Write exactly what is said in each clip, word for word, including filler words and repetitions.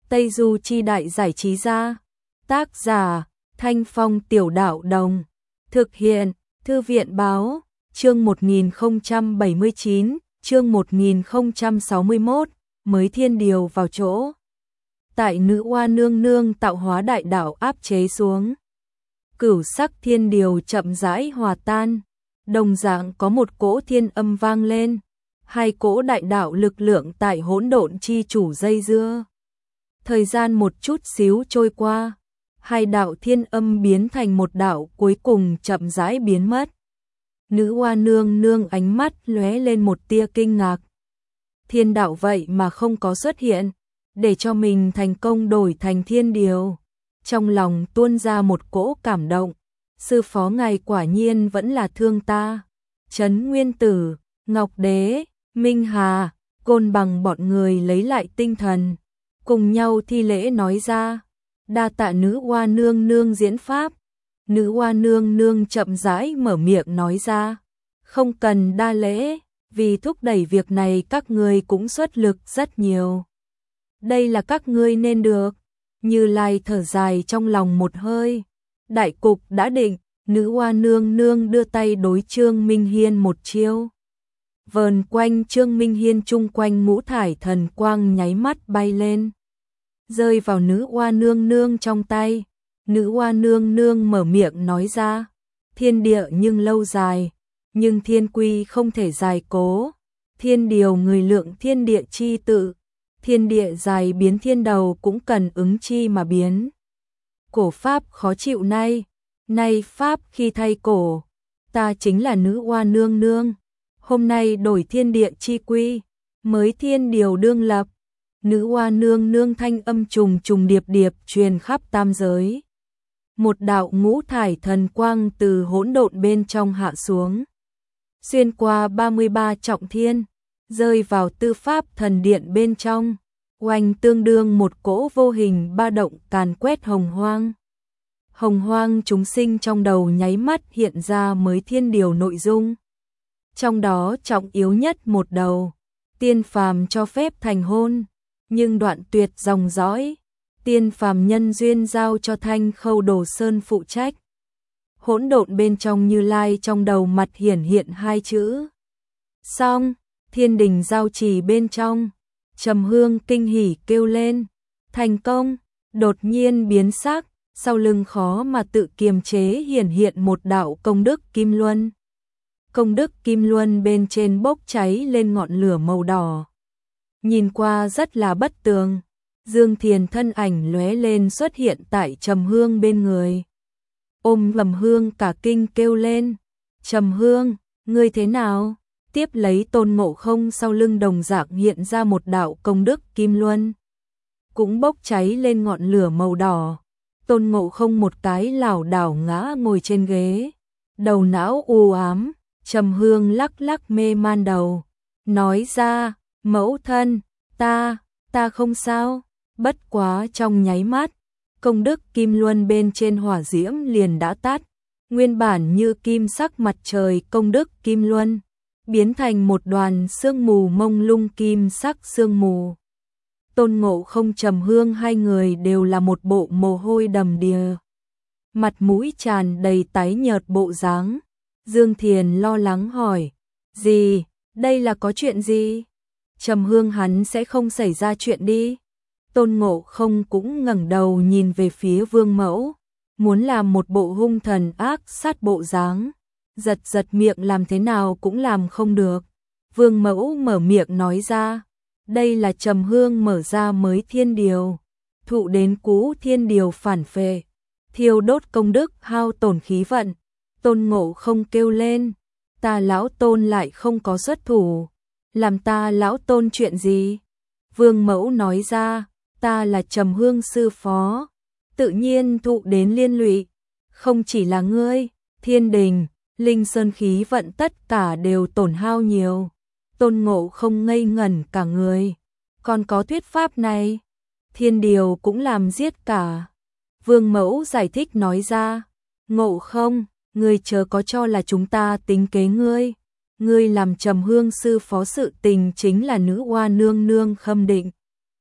Tây Du Chi Đại Giải Trí Gia. Tác giả Thanh Phong Tiểu Đạo Đồng. Thực hiện Thư viện Báo. Chương một nghìn không trăm bảy mươi chín, chương một nghìn không trăm sáu mươi mốt, mới thiên điều vào chỗ. Tại nữ oa nương nương tạo hóa đại đạo áp chế xuống, cửu sắc thiên điều chậm rãi hòa tan, đồng dạng có một cỗ thiên âm vang lên, hai cỗ đại đạo lực lượng tại hỗn độn chi chủ dây dưa. Thời gian một chút xíu trôi qua, hai đạo thiên âm biến thành một đạo cuối cùng chậm rãi biến mất. Nữ oa nương nương ánh mắt lóe lên một tia kinh ngạc. Thiên đạo vậy mà không có xuất hiện, để cho mình thành công đổi thành thiên điều. Trong lòng tuôn ra một cỗ cảm động, sư phó ngài quả nhiên vẫn là thương ta. Trấn Nguyên Tử, Ngọc Đế, Minh Hà, Côn Bằng bọn người lấy lại tinh thần, cùng nhau thi lễ nói ra, đa tạ nữ oa nương nương diễn pháp. Nữ oa nương nương chậm rãi mở miệng nói ra, không cần đa lễ, vì thúc đẩy việc này các ngươi cũng xuất lực rất nhiều. Đây là các ngươi nên được. Như Lai thở dài trong lòng một hơi. Đại cục đã định, nữ oa nương nương đưa tay đối Trương Minh Hiên một chiêu. Vờn quanh Trương Minh Hiên chung quanh ngũ thải thần quang nháy mắt bay lên, rơi vào nữ oa nương nương trong tay. Nữ oa nương nương mở miệng nói ra, thiên địa nhưng lâu dài, nhưng thiên quy không thể dài cố. Thiên điều người lượng thiên địa chi tự, thiên địa dài biến thiên đầu cũng cần ứng chi mà biến. Cổ pháp khó chịu nay, nay pháp khi thay cổ, ta chính là nữ oa nương nương. Hôm nay đổi thiên địa chi quy, mới thiên điều đương lập. Nữ oa nương nương thanh âm trùng trùng điệp điệp truyền khắp tam giới. Một đạo ngũ thải thần quang từ hỗn độn bên trong hạ xuống, xuyên qua ba mươi ba trọng thiên, rơi vào tư pháp thần điện bên trong, oanh tương đương một cỗ vô hình ba động càn quét hồng hoang. Hồng hoang chúng sinh trong đầu nháy mắt hiện ra mới thiên điều nội dung. Trong đó trọng yếu nhất một đầu, tiên phàm cho phép thành hôn, nhưng đoạn tuyệt dòng dõi. Tiên phàm nhân duyên giao cho Thanh Khâu Đồ Sơn phụ trách. Hỗn độn bên trong Như Lai trong đầu mặt hiển hiện hai chữ. Xong, thiên đình giao trì bên trong, Trầm Hương kinh hỉ kêu lên, thành công, đột nhiên biến sắc, sau lưng khó mà tự kiềm chế hiển hiện một đạo công đức kim luân. Công đức kim luân bên trên bốc cháy lên ngọn lửa màu đỏ, nhìn qua rất là bất tường. Dương Thiền thân ảnh lóe lên xuất hiện tại Trầm Hương bên người. Ôm Trầm Hương cả kinh kêu lên, Trầm Hương, ngươi thế nào? Tiếp lấy Tôn Ngộ Không sau lưng đồng dạng hiện ra một đạo công đức kim luân, cũng bốc cháy lên ngọn lửa màu đỏ. Tôn Ngộ Không một cái lảo đảo ngã ngồi trên ghế, đầu não u ám. Trầm Hương lắc lắc mê man đầu, nói ra, mẫu thân, ta, ta không sao. Bất quá trong nháy mắt, công đức kim luân bên trên hỏa diễm liền đã tắt. Nguyên bản như kim sắc mặt trời công đức kim luân, biến thành một đoàn sương mù mông lung kim sắc sương mù. Tôn Ngộ Không Trầm Hương hai người đều là một bộ mồ hôi đầm đìa, mặt mũi tràn đầy tái nhợt bộ dáng. Dương Thiền lo lắng hỏi, gì, đây là có chuyện gì? Trầm Hương hắn sẽ không xảy ra chuyện đi. Tôn Ngộ Không cũng ngẩng đầu nhìn về phía Vương Mẫu, muốn làm một bộ hung thần ác sát bộ dáng, giật giật miệng làm thế nào cũng làm không được. Vương Mẫu mở miệng nói ra, đây là Trầm Hương mở ra mới thiên điều, thụ đến cũ thiên điều phản phệ, thiêu đốt công đức hao tổn khí vận. Tôn Ngộ Không kêu lên, ta lão Tôn lại không có xuất thủ, làm ta lão Tôn chuyện gì? Vương Mẫu nói ra, ta là Trầm Hương sư phó, tự nhiên thụ đến liên lụy, không chỉ là ngươi, thiên đình, linh sơn khí vận tất cả đều tổn hao nhiều. Tôn Ngộ Không ngây ngẩn cả người, còn có thuyết pháp này, thiên điều cũng làm giết cả. Vương Mẫu giải thích nói ra, Ngộ Không, ngươi chớ có cho là chúng ta tính kế ngươi, ngươi làm Trầm Hương sư phó sự tình chính là nữ oa nương nương khâm định.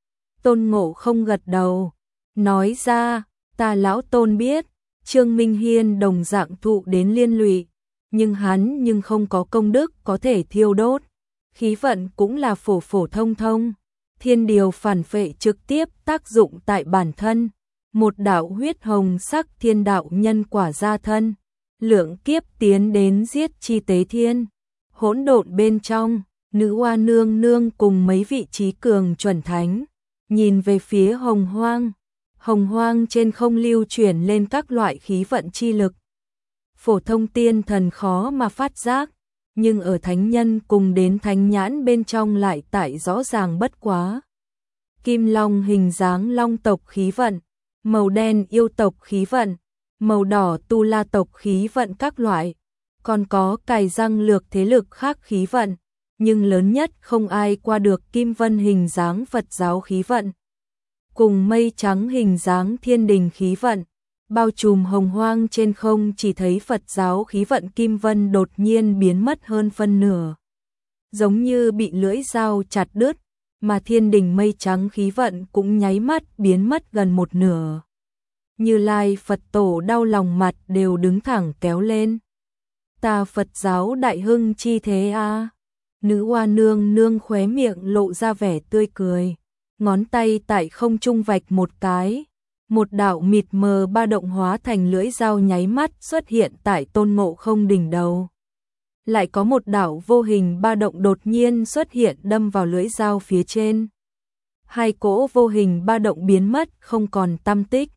Tôn Ngộ Không gật đầu, nói ra, ta lão Tôn biết, Trương Minh Hiên đồng dạng thụ đến liên lụy, nhưng hắn nhưng không có công đức có thể thiêu đốt, khí vận cũng là phổ phổ thông thông, thiên điều phản phệ trực tiếp tác dụng tại bản thân, một đạo huyết hồng sắc thiên đạo nhân quả ra thân, lượng kiếp tiến đến giết chi tế thiên, hỗn độn bên trong, nữ oa nương nương cùng mấy vị trí cường chuẩn thánh, nhìn về phía hồng hoang, hồng hoang trên không lưu chuyển lên các loại khí vận chi lực. Phổ thông tiên thần khó mà phát giác, nhưng ở thánh nhân cùng đến thánh nhãn bên trong lại tại rõ ràng bất quá. Kim long hình dáng long tộc khí vận, màu đen yêu tộc khí vận, màu đỏ tu la tộc khí vận các loại, còn có cài răng lược thế lực khác khí vận, nhưng lớn nhất không ai qua được kim vân hình dáng Phật giáo khí vận. Cùng mây trắng hình dáng thiên đình khí vận, bao trùm hồng hoang trên không chỉ thấy Phật giáo khí vận kim vân đột nhiên biến mất hơn phân nửa. Giống như bị lưỡi dao chặt đứt, mà thiên đình mây trắng khí vận cũng nháy mắt biến mất gần một nửa. Như Lai Phật tổ đau lòng mặt đều đứng thẳng kéo lên. Ta Phật giáo đại hưng chi thế a à? Nữ oa nương nương khóe miệng lộ ra vẻ tươi cười, ngón tay tại không trung vạch một cái, một đạo mịt mờ ba động hóa thành lưỡi dao nháy mắt xuất hiện tại Tôn Ngộ Không đỉnh đầu. Lại có một đạo vô hình ba động đột nhiên xuất hiện đâm vào lưỡi dao phía trên. Hai cỗ vô hình ba động biến mất không còn tăm tích.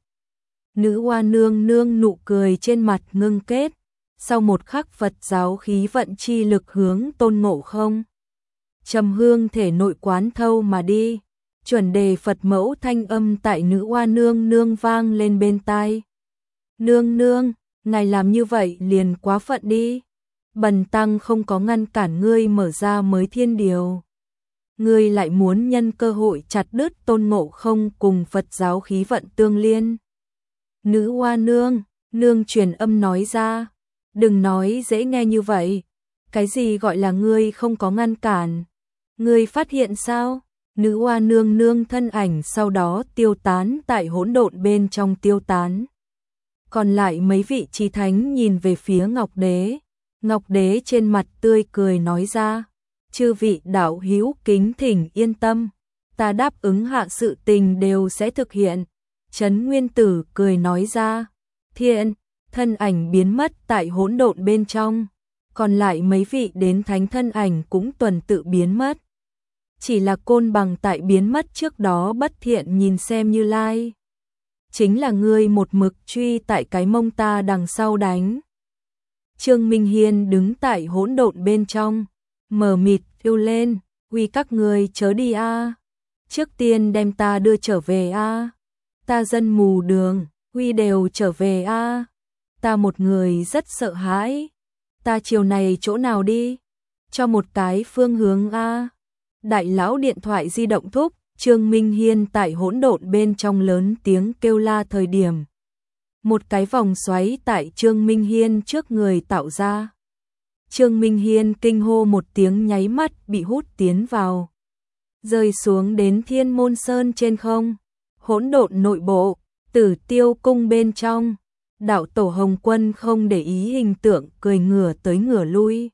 Nữ oa nương nương nụ cười trên mặt ngưng kết, sau một khắc Phật giáo khí vận chi lực hướng Tôn Ngộ Không. Trầm hương thể nội quán thâu mà đi, chuẩn đề Phật mẫu thanh âm tại nữ oa nương nương vang lên bên tai. Nương nương, ngài làm như vậy liền quá phận đi. Bần tăng không có ngăn cản ngươi mở ra mới thiên điều. Ngươi lại muốn nhân cơ hội chặt đứt Tôn Ngộ Không cùng Phật giáo khí vận tương liên. Nữ oa nương, nương truyền âm nói ra. Đừng nói dễ nghe như vậy. Cái gì gọi là ngươi không có ngăn cản? Ngươi phát hiện sao? Nữ oa nương nương thân ảnh sau đó tiêu tán tại hỗn độn bên trong tiêu tán. Còn lại mấy vị chí thánh nhìn về phía Ngọc Đế. Ngọc Đế trên mặt tươi cười nói ra, chư vị đạo hữu kính thỉnh yên tâm, ta đáp ứng hạ sự tình đều sẽ thực hiện. Trấn Nguyên Tử cười nói ra, thiện, thân ảnh biến mất tại hỗn độn bên trong, còn lại mấy vị đến thánh thân ảnh cũng tuần tự biến mất. Chỉ là Côn Bằng tại biến mất trước đó bất thiện nhìn xem Như Lai. Chính là ngươi một mực truy tại cái mông ta đằng sau đánh. Trương Minh Hiên đứng tại hỗn độn bên trong, mờ mịt kêu lên, uy các ngươi chớ đi a, trước tiên đem ta đưa trở về a, ta dân mù đường, uy đều trở về a, ta một người rất sợ hãi, ta chiều này chỗ nào đi, cho một cái phương hướng a. Đại lão điện thoại di động thúc, Trương Minh Hiên tại hỗn độn bên trong lớn tiếng kêu la thời điểm. Một cái vòng xoáy tại Trương Minh Hiên trước người tạo ra. Trương Minh Hiên kinh hô một tiếng nháy mắt bị hút tiến vào. Rơi xuống đến Thiên Môn Sơn trên không. Hỗn độn nội bộ, Tử Tiêu cung bên trong. Đạo tổ Hồng Quân không để ý hình tượng cười ngửa tới ngửa lui.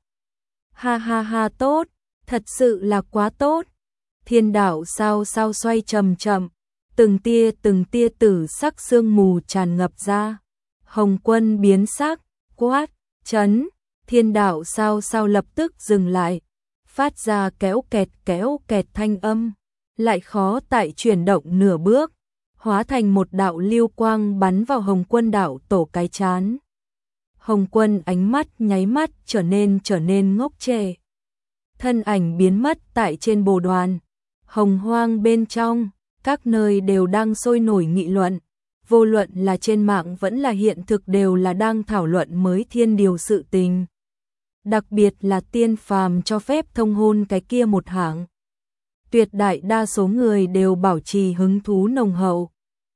Ha ha ha tốt, thật sự là quá tốt. Thiên đạo sao sao xoay chậm chậm. Từng tia từng tia tử sắc sương mù tràn ngập ra. Hồng Quân biến sắc, quát, chấn, thiên đạo sao sao lập tức dừng lại, phát ra kéo kẹt kéo kẹt thanh âm, lại khó tại chuyển động nửa bước, hóa thành một đạo lưu quang bắn vào Hồng Quân đạo tổ cái chán. Hồng Quân ánh mắt nháy mắt trở nên trở nên ngốc trệ. Thân ảnh biến mất tại trên bồ đoàn, hồng hoang bên trong. Các nơi đều đang sôi nổi nghị luận, vô luận là trên mạng vẫn là hiện thực đều là đang thảo luận mới thiên điều sự tình. Đặc biệt là tiên phàm cho phép thông hôn cái kia một hạng. Tuyệt đại đa số người đều bảo trì hứng thú nồng hậu.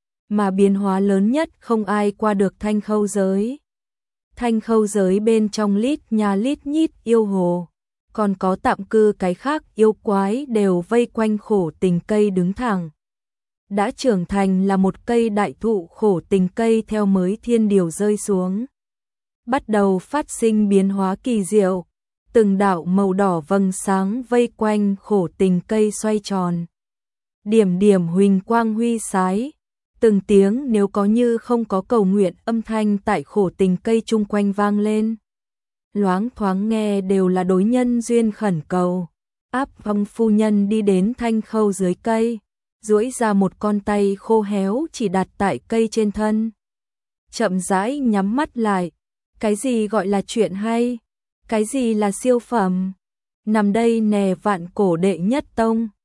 Mà biến hóa lớn nhất không ai qua được thanh khâu giới. Thanh khâu giới bên trong lít nhà lít nhít yêu hồ. Còn có tạm cư cái khác yêu quái đều vây quanh khổ tình cây đứng thẳng. đã trưởng thành là một cây đại thụ khổ tình, cây theo mới thiên điều rơi xuống, bắt đầu phát sinh biến hóa kỳ diệu, từng đạo màu đỏ vầng sáng vây quanh khổ tình cây xoay tròn. Điểm điểm huỳnh quang huy sái, từng tiếng nếu có như không có cầu nguyện âm thanh tại khổ tình cây chung quanh vang lên. Loáng thoáng nghe đều là đối nhân duyên khẩn cầu. Áp Phong phu nhân đi đến thanh khâu dưới cây, duỗi ra một con tay khô héo chỉ đặt tại cây trên thân. Chậm rãi nhắm mắt lại, cái gì gọi là chuyện hay, cái gì là siêu phẩm. Nằm đây nè vạn cổ đệ nhất tông.